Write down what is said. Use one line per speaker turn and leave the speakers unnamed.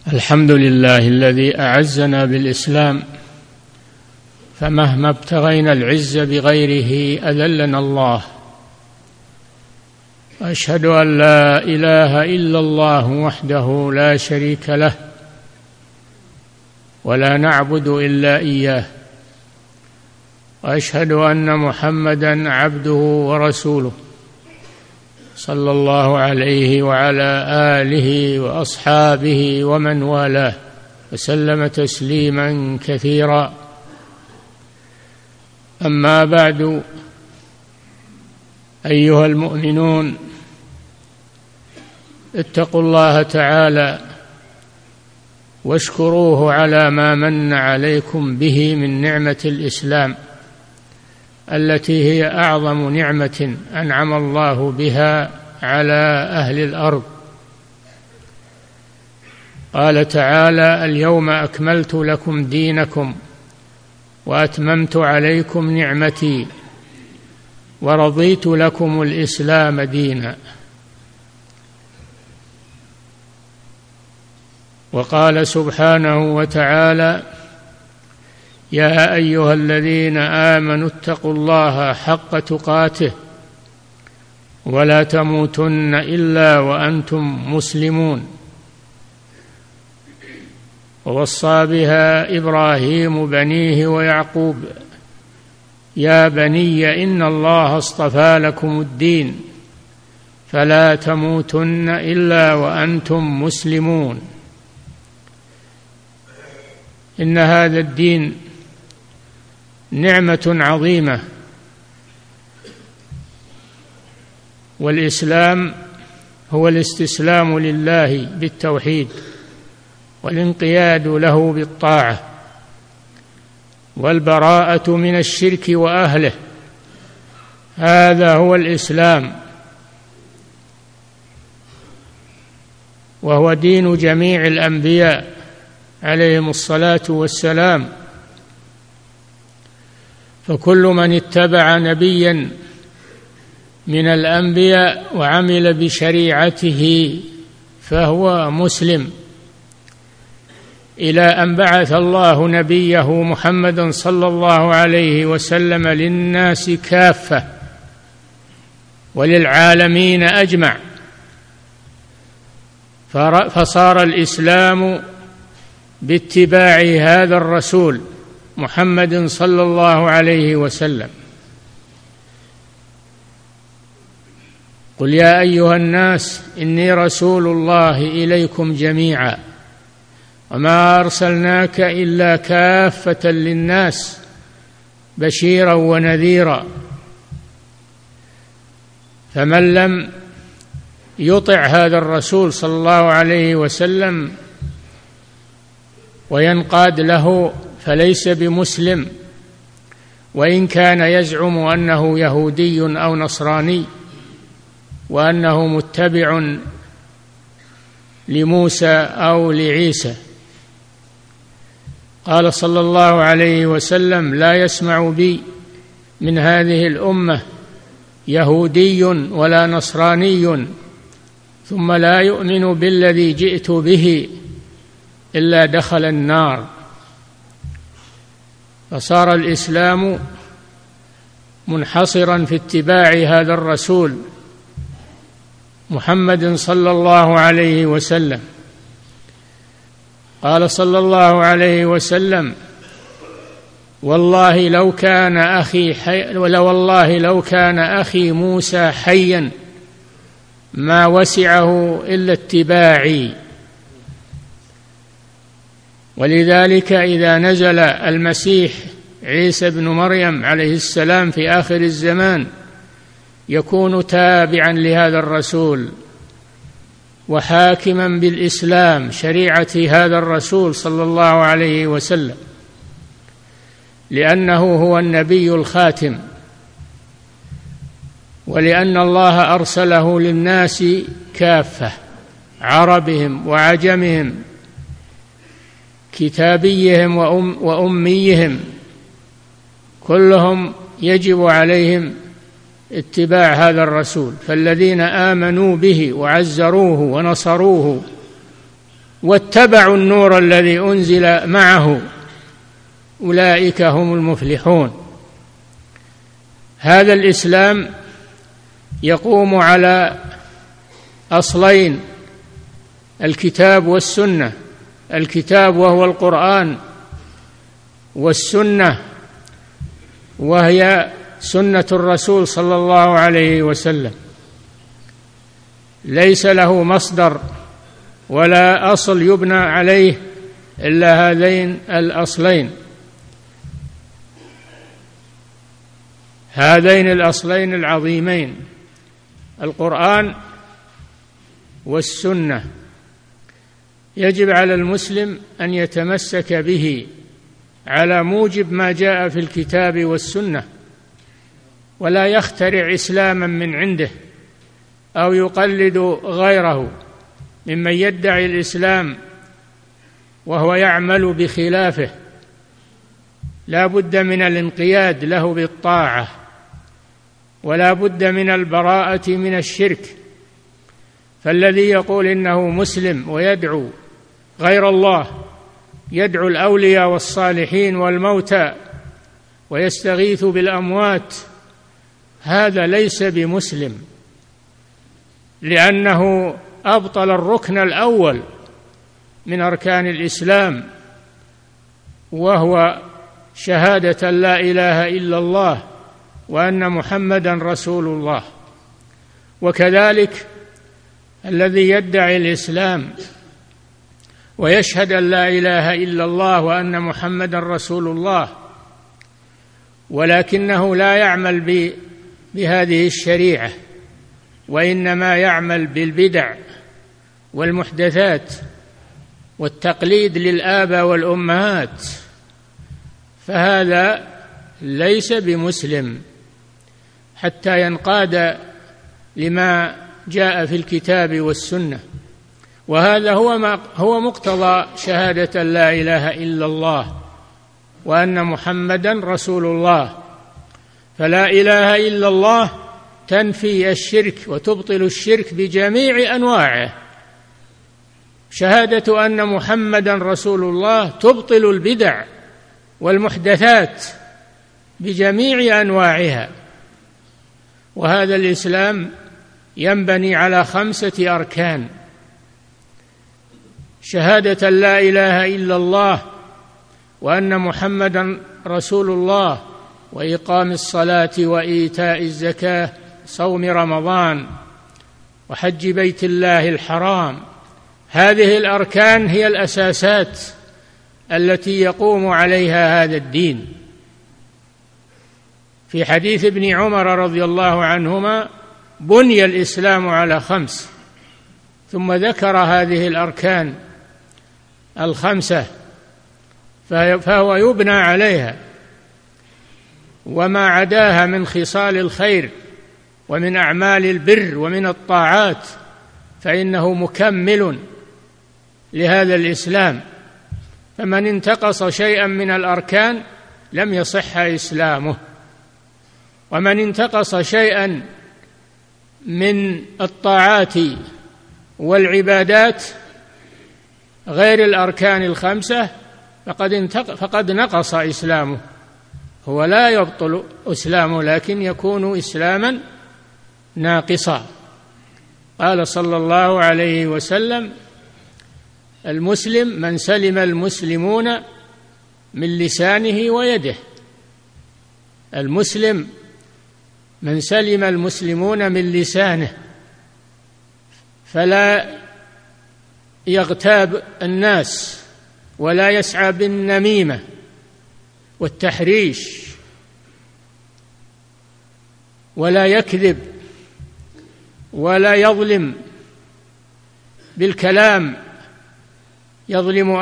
الحمد لله الذي أعزنا بالإسلام، فمهما ابتغينا العز بغيره أذلنا الله. وأشهد أن لا إله إلا الله وحده لا شريك له، ولا نعبد إلا إياه. وأشهد أن محمدًا عبده ورسوله صلى الله عليه وعلى آله وأصحابه ومن والاه وسلم تسليمًا كثيرا. أما بعد، أيها المؤمنون، اتقوا الله تعالى واشكروه على ما من عليكم به من نعمة الإسلام، التي هي أعظم نعمة أنعم الله بها على أهل الأرض. قال تعالى: اليوم أكملت لكم دينكم وأتممت عليكم نعمتي ورضيت لكم الإسلام دينا. وقال سبحانه وتعالى: يا أيها الذين آمنوا اتقوا الله حق تقاته ولا تموتن إلا وأنتم مسلمون. ووصى بها إبراهيم بنيه ويعقوب: يا بني إن الله اصطفى لكم الدين فلا تموتن إلا وأنتم مسلمون. إن هذا الدين نعمة عظيمة، والإسلام هو الاستسلام لله بالتوحيد والانقياد له بالطاعة والبراءة من الشرك وأهله. هذا هو الإسلام، وهو دين جميع الأنبياء عليهم الصلاة والسلام. فكل من اتبع نبيا من الأنبياء وعمل بشريعته فهو مسلم، إلى أن بعث الله نبيه محمدا صلى الله عليه وسلم للناس كافة وللعالمين أجمع، فصار الإسلام باتباع هذا الرسول محمد صلى الله عليه وسلم. قل يا أيها الناس إني رسول الله إليكم جميعا وما أرسلناك إلا كافة للناس بشيرا ونذيرا. فمن لم يطع هذا الرسول صلى الله عليه وسلم وينقاد له فليس بمسلم، وإن كان يزعم أنه يهودي أو نصراني وأنه متبع لموسى أو لعيسى. قال صلى الله عليه وسلم: لا يسمع بي من هذه الأمة يهودي ولا نصراني ثم لا يؤمن بالذي جئت به إلا دخل النار. فصار الإسلام منحصرا في اتباع هذا الرسول محمد صلى الله عليه وسلم. قال صلى الله عليه وسلم: والله لو كان أخي موسى حيا ما وسعه إلا اتباعي. ولذلك إذا نزل المسيح عيسى بن مريم عليه السلام في آخر الزمان يكون تابعا لهذا الرسول وحاكما بالإسلام شريعة هذا الرسول صلى الله عليه وسلم، لأنه هو النبي الخاتم، ولأن الله أرسله للناس كافة، عربهم وعجمهم، كتابيهم وأميهم، كلهم يجب عليهم اتباع هذا الرسول. فالذين آمنوا به وعزروه ونصروه واتبعوا النور الذي أنزل معه أولئك هم المفلحون. هذا الإسلام يقوم على أصلين: الكتاب والسنة. الكتاب وهو القرآن، والسنة وهي سنة الرسول صلى الله عليه وسلم. ليس له مصدر ولا أصل يبنى عليه إلا هذين الأصلين، هذين الأصلين العظيمين، القرآن والسنة. يجب على المسلم أن يتمسك به على موجب ما جاء في الكتاب والسنة، ولا يخترع إسلاما من عنده أو يقلد غيره ممن يدعي الإسلام وهو يعمل بخلافه. لا بد من الانقياد له بالطاعة، ولا بد من البراءة من الشرك. فالذي يقول إنه مسلم ويدعو غير الله، يدعو الأولياء والصالحين والموتى ويستغيث بالأموات، هذا ليس بمسلم، لأنه أبطل الركن الأول من أركان الإسلام، وهو شهادة لا إله إلا الله وأن محمدا رسول الله. وكذلك الذي يدعي الإسلام ويشهد أن لا إله إلا الله وأن محمدا رسول الله، ولكنه لا يعمل بهذه الشريعة، وإنما يعمل بالبدع والمحدثات والتقليد للآباء والأمهات، فهذا ليس بمسلم حتى ينقاد لما جاء في الكتاب والسنة. وهذا هو مقتضى شهادة لا إله إلا الله وأن محمدا رسول الله. فلا إله إلا الله تنفي الشرك وتبطل الشرك بجميع أنواعه. شهادة أن محمدا رسول الله تبطل البدع والمحدثات بجميع أنواعها. وهذا الإسلام ينبني على 5 أركان: شهادة لا إله إلا الله وأن محمدا رسول الله، وإقام الصلاة وإيتاء الزكاة، صوم رمضان، وحج بيت الله الحرام. هذه الأركان هي الأساسات التي يقوم عليها هذا الدين. في حديث ابن عمر رضي الله عنهما: بني الإسلام على 5، ثم ذكر هذه الأركان 5 فهو يبنى عليها، وما عداها من خصال الخير ومن أعمال البر ومن الطاعات فإنه مكمل لهذا الإسلام. فمن انتقص شيئا من الأركان لم يصح إسلامه، ومن انتقص شيئا من الطاعات والعبادات غير الأركان 5 فقد نقص إسلامه. هو لا يبطل إسلامه، لكن يكون إسلاما ناقصا. قال صلى الله عليه وسلم: المسلم من سلم المسلمون من لسانه ويده. المسلم من سلم المسلمون من لسانه، فلا يغتاب الناس ولا يسعى بالنميمة والتحريش، ولا يكذب، ولا يظلم بالكلام، يظلم